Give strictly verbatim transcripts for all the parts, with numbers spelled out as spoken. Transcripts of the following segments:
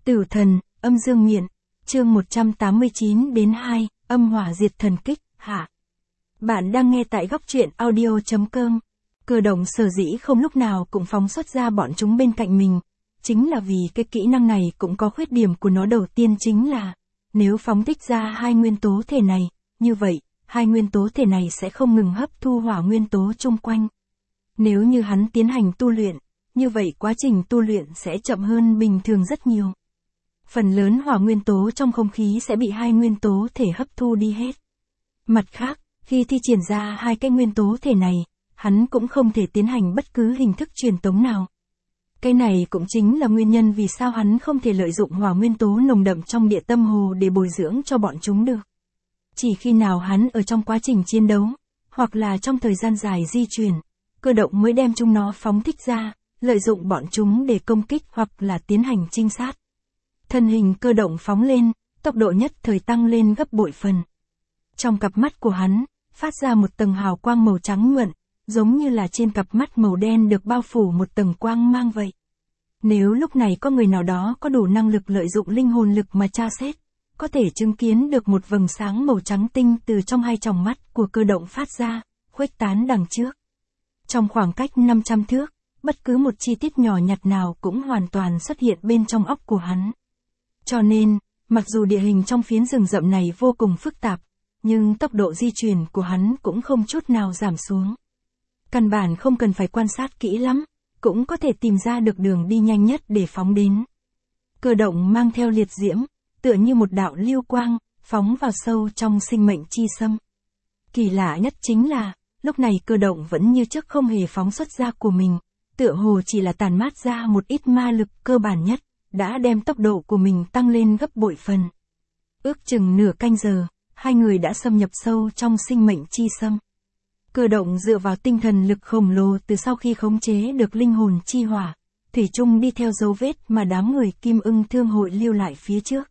Tử thần, âm dương miện, chương một trăm tám mươi chín đến hai, âm hỏa diệt thần kích, hạ. Bạn đang nghe tại góc truyện audio chấm com. Cơ động sở dĩ không lúc nào cũng phóng xuất ra bọn chúng bên cạnh mình, chính là vì cái kỹ năng này cũng có khuyết điểm của nó. Đầu tiên chính là, nếu phóng thích ra hai nguyên tố thể này, như vậy, hai nguyên tố thể này sẽ không ngừng hấp thu hỏa nguyên tố chung quanh. Nếu như hắn tiến hành tu luyện, như vậy quá trình tu luyện sẽ chậm hơn bình thường rất nhiều. Phần lớn hỏa nguyên tố trong không khí sẽ bị hai nguyên tố thể hấp thu đi hết. Mặt khác, khi thi triển ra hai cái nguyên tố thể này, hắn cũng không thể tiến hành bất cứ hình thức truyền tống nào. Cái này cũng chính là nguyên nhân vì sao hắn không thể lợi dụng hỏa nguyên tố nồng đậm trong địa tâm hồ để bồi dưỡng cho bọn chúng được. Chỉ khi nào hắn ở trong quá trình chiến đấu, hoặc là trong thời gian dài di chuyển, Cơ động mới đem chúng nó phóng thích ra, lợi dụng bọn chúng để công kích hoặc là tiến hành trinh sát. Thân hình Cơ động phóng lên, tốc độ nhất thời tăng lên gấp bội phần. Trong cặp mắt của hắn, phát ra một tầng hào quang màu trắng nhuận, giống như là trên cặp mắt màu đen được bao phủ một tầng quang mang vậy. Nếu lúc này có người nào đó có đủ năng lực lợi dụng linh hồn lực mà tra xét, có thể chứng kiến được một vầng sáng màu trắng tinh từ trong hai tròng mắt của Cơ động phát ra, khuếch tán đằng trước. Trong khoảng cách năm trăm thước, bất cứ một chi tiết nhỏ nhặt nào cũng hoàn toàn xuất hiện bên trong óc của hắn. Cho nên, mặc dù địa hình trong phiến rừng rậm này vô cùng phức tạp, nhưng tốc độ di chuyển của hắn cũng không chút nào giảm xuống. Căn bản không cần phải quan sát kỹ lắm, cũng có thể tìm ra được đường đi nhanh nhất để phóng đến. Cơ động mang theo liệt diễm, tựa như một đạo lưu quang, phóng vào sâu trong sinh mệnh chi xâm. Kỳ lạ nhất chính là, lúc này Cơ động vẫn như trước không hề phóng xuất ra của mình, tựa hồ chỉ là tàn mát ra một ít ma lực cơ bản nhất, đã đem tốc độ của mình tăng lên gấp bội phần. Ước chừng nửa canh giờ, hai người đã xâm nhập sâu trong sinh mệnh chi xâm. Cơ động dựa vào tinh thần lực khổng lồ từ sau khi khống chế được linh hồn chi hỏa, thủy chung đi theo dấu vết mà đám người Kim Ưng Thương hội lưu lại phía trước.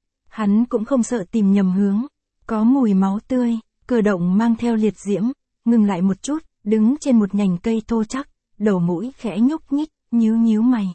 Hắn cũng không sợ tìm nhầm hướng, có mùi máu tươi, Cơ động mang theo liệt diễm, ngừng lại một chút, đứng trên một nhành cây thô chắc, đầu mũi khẽ nhúc nhích, nhíu nhíu mày.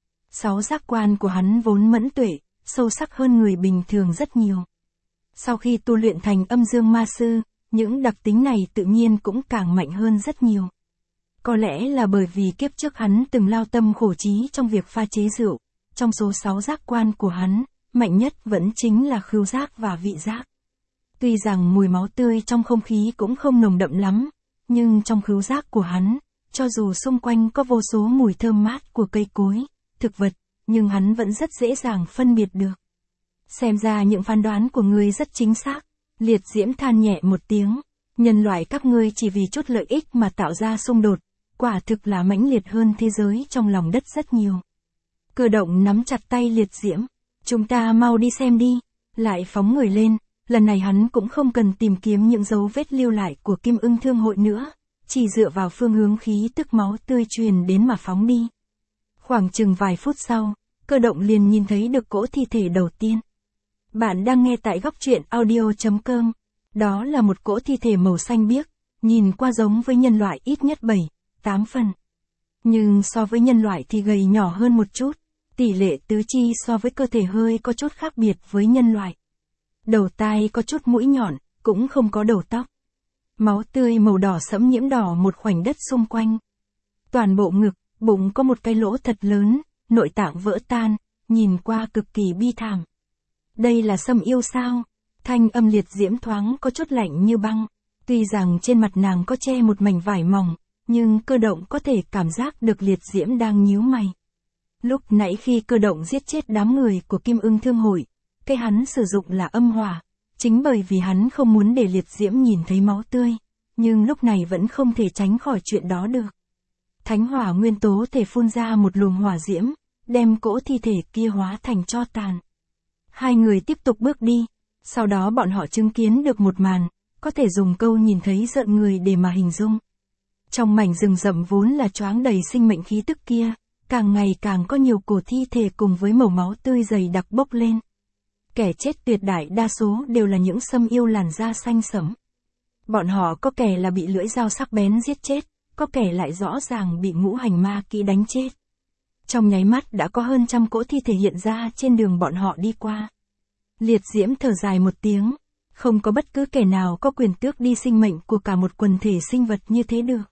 Sáu giác quan của hắn vốn mẫn tuệ, sâu sắc hơn người bình thường rất nhiều. Sau khi tu luyện thành âm dương ma sư, những đặc tính này tự nhiên cũng càng mạnh hơn rất nhiều. Có lẽ là bởi vì kiếp trước hắn từng lao tâm khổ trí trong việc pha chế rượu, trong số sáu giác quan của hắn, mạnh nhất vẫn chính là khứu giác và vị giác. Tuy rằng mùi máu tươi trong không khí cũng không nồng đậm lắm, nhưng trong khứu giác của hắn, cho dù xung quanh có vô số mùi thơm mát của cây cối, thực vật, nhưng hắn vẫn rất dễ dàng phân biệt được. Xem ra những phán đoán của ngươi rất chính xác. Liệt diễm than nhẹ một tiếng, nhân loại các ngươi chỉ vì chút lợi ích mà tạo ra xung đột, quả thực là mãnh liệt hơn thế giới trong lòng đất rất nhiều. Cơ động nắm chặt tay liệt diễm, chúng ta mau đi xem đi, lại phóng người lên, lần này hắn cũng không cần tìm kiếm những dấu vết lưu lại của Kim Ưng Thương hội nữa, chỉ dựa vào phương hướng khí tức máu tươi truyền đến mà phóng đi. Khoảng chừng vài phút sau, Cơ động liền nhìn thấy được cỗ thi thể đầu tiên. Bạn đang nghe tại góc truyện audio chấm com. Đó là một cỗ thi thể màu xanh biếc, nhìn qua giống với nhân loại ít nhất bảy, tám phần. Nhưng so với nhân loại thì gầy nhỏ hơn một chút, tỷ lệ tứ chi so với cơ thể hơi có chút khác biệt với nhân loại. Đầu tai có chút mũi nhọn, cũng không có đầu tóc. Máu tươi màu đỏ sẫm nhiễm đỏ một khoảnh đất xung quanh. Toàn bộ ngực, bụng có một cái lỗ thật lớn, nội tạng vỡ tan, nhìn qua cực kỳ bi thảm. Đây là Sâm Yêu sao? Thanh âm liệt diễm thoáng có chút lạnh như băng. Tuy rằng trên mặt nàng có che một mảnh vải mỏng, nhưng Cơ động có thể cảm giác được liệt diễm đang nhíu mày. Lúc nãy khi Cơ động giết chết đám người của Kim Ưng Thương hội, cái hắn sử dụng là âm hỏa, chính bởi vì hắn không muốn để liệt diễm nhìn thấy máu tươi, nhưng lúc này vẫn không thể tránh khỏi chuyện đó được. Thánh hỏa nguyên tố thể phun ra một luồng hỏa diễm, đem cỗ thi thể kia hóa thành tro tàn. Hai người tiếp tục bước đi, sau đó bọn họ chứng kiến được một màn, có thể dùng câu nhìn thấy rợn người để mà hình dung. Trong mảnh rừng rậm vốn là choáng đầy sinh mệnh khí tức kia, càng ngày càng có nhiều cổ thi thể cùng với màu máu tươi dày đặc bốc lên. Kẻ chết tuyệt đại đa số đều là những Sâm Yêu làn da xanh sẫm. Bọn họ có kẻ là bị lưỡi dao sắc bén giết chết, có kẻ lại rõ ràng bị ngũ hành ma kỹ đánh chết. Trong nháy mắt đã có hơn trăm cỗ thi thể hiện ra trên đường bọn họ đi qua. Liệt diễm thở dài một tiếng, không có bất cứ kẻ nào có quyền tước đi sinh mệnh của cả một quần thể sinh vật như thế được.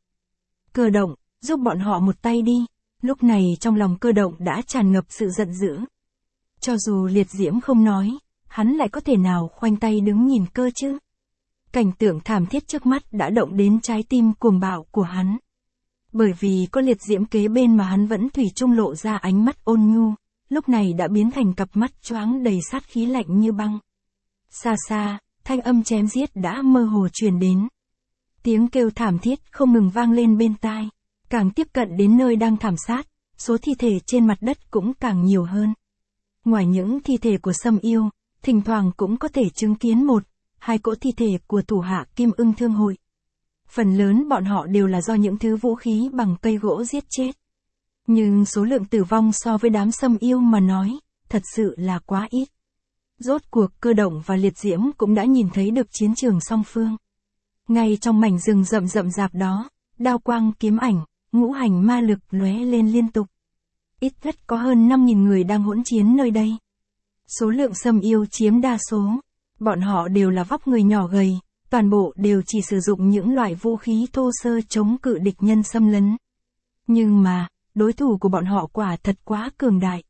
Cơ động, giúp bọn họ một tay đi. Lúc này trong lòng cơ động đã tràn ngập sự giận dữ. Cho dù liệt diễm không nói, hắn lại có thể nào khoanh tay đứng nhìn cơ chứ? Cảnh tượng thảm thiết trước mắt đã động đến trái tim cuồng bạo của hắn. Bởi vì có liệt diễm kế bên mà hắn vẫn thủy chung lộ ra ánh mắt ôn nhu, lúc này đã biến thành cặp mắt choáng đầy sát khí lạnh như băng. Xa xa, thanh âm chém giết đã mơ hồ truyền đến. Tiếng kêu thảm thiết không ngừng vang lên bên tai, càng tiếp cận đến nơi đang thảm sát, số thi thể trên mặt đất cũng càng nhiều hơn. Ngoài những thi thể của Sâm Yêu, thỉnh thoảng cũng có thể chứng kiến một, hai cỗ thi thể của thủ hạ Kim Ưng Thương Hội. Phần lớn bọn họ đều là do những thứ vũ khí bằng cây gỗ giết chết. Nhưng số lượng tử vong so với đám Sâm Yêu mà nói, thật sự là quá ít. Rốt cuộc cơ động và liệt diễm cũng đã nhìn thấy được chiến trường song phương. Ngay trong mảnh rừng rậm rậm rạp đó, đao quang kiếm ảnh, ngũ hành ma lực lóe lên liên tục. Ít nhất có hơn năm nghìn người đang hỗn chiến nơi đây. Số lượng Sâm Yêu chiếm đa số. Bọn họ đều là vóc người nhỏ gầy, toàn bộ đều chỉ sử dụng những loại vũ khí thô sơ chống cự địch nhân xâm lấn. Nhưng mà, đối thủ của bọn họ quả thật quá cường đại.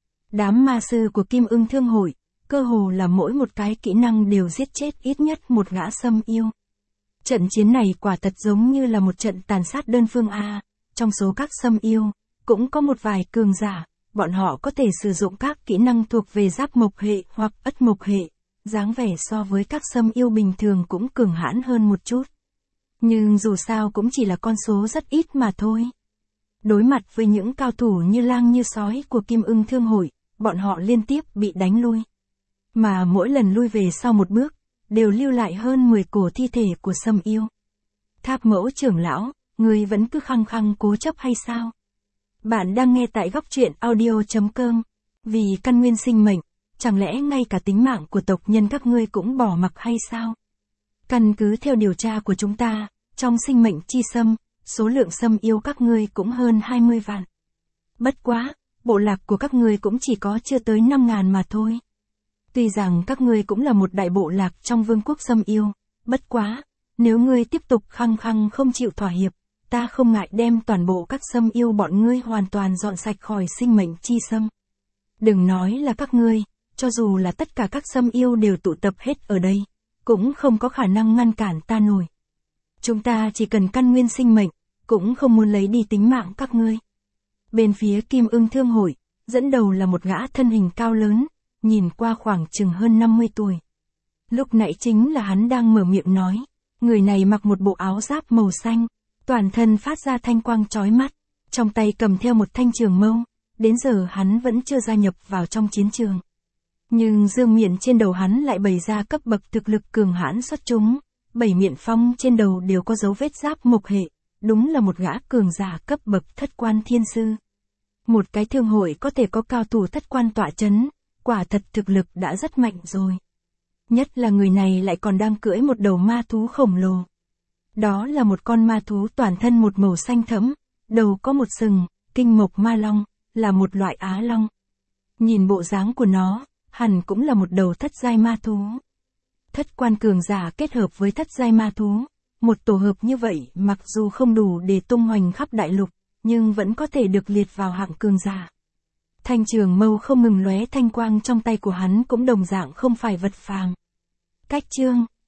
Đám ma sư của Kim Ưng Thương Hội, cơ hồ là mỗi một cái kỹ năng đều giết chết ít nhất một gã Sâm Yêu. Trận chiến này quả thật giống như là một trận tàn sát đơn phương a. Trong số các Sâm Yêu, cũng có một vài cường giả, bọn họ có thể sử dụng các kỹ năng thuộc về giáp mộc hệ hoặc ất mộc hệ, dáng vẻ so với các Sâm Yêu bình thường cũng cường hãn hơn một chút. Nhưng dù sao cũng chỉ là con số rất ít mà thôi. Đối mặt với những cao thủ như lang như sói của Kim Ưng Thương Hội, bọn họ liên tiếp bị đánh lui. Mà mỗi lần lui về sau một bước, đều lưu lại hơn mười cổ thi thể của Sâm Yêu. Tháp Mẫu trưởng lão, người vẫn cứ khăng khăng cố chấp hay sao? Bạn đang nghe tại góc truyện audio chấm com. Vì căn nguyên sinh mệnh, chẳng lẽ ngay cả tính mạng của tộc nhân các ngươi cũng bỏ mặc hay sao? Căn cứ theo điều tra của chúng ta, trong sinh mệnh chi sâm, số lượng Sâm Yêu các ngươi cũng hơn hai mươi vạn. Bất quá, bộ lạc của các ngươi cũng chỉ có chưa tới năm ngàn mà thôi. Tuy rằng các ngươi cũng là một đại bộ lạc trong vương quốc Sâm Yêu, bất quá, nếu ngươi tiếp tục khăng khăng không chịu thỏa hiệp, ta không ngại đem toàn bộ các Sâm Yêu bọn ngươi hoàn toàn dọn sạch khỏi sinh mệnh chi sâm. Đừng nói là các ngươi, cho dù là tất cả các Sâm Yêu đều tụ tập hết ở đây, cũng không có khả năng ngăn cản ta nổi. Chúng ta chỉ cần căn nguyên sinh mệnh, cũng không muốn lấy đi tính mạng các ngươi. Bên phía Kim Ưng Thương Hội, dẫn đầu là một gã thân hình cao lớn, nhìn qua khoảng chừng hơn năm mươi tuổi. Lúc nãy chính là hắn đang mở miệng nói, người này mặc một bộ áo giáp màu xanh, toàn thân phát ra thanh quang chói mắt, trong tay cầm theo một thanh trường mâu, đến giờ hắn vẫn chưa gia nhập vào trong chiến trường. Nhưng dương miện trên đầu hắn lại bày ra cấp bậc thực lực cường hãn xuất chúng, bảy miện phong trên đầu đều có dấu vết giáp mộc hệ, đúng là một gã cường giả cấp bậc thất quan thiên sư. Một cái thương hội có thể có cao thủ thất quan tọa chấn, quả thật thực lực đã rất mạnh rồi. Nhất là người này lại còn đang cưỡi một đầu ma thú khổng lồ. Đó là một con ma thú toàn thân một màu xanh thẫm, đầu có một sừng, kinh mộc ma long, là một loại á long. Nhìn bộ dáng của nó, hẳn cũng là một đầu thất giai ma thú. Thất quan cường giả kết hợp với thất giai ma thú, một tổ hợp như vậy mặc dù không đủ để tung hoành khắp đại lục, nhưng vẫn có thể được liệt vào hạng cường giả. Thanh trường mâu không ngừng lóe thanh quang trong tay của hắn cũng đồng dạng không phải vật phàm. Cách chương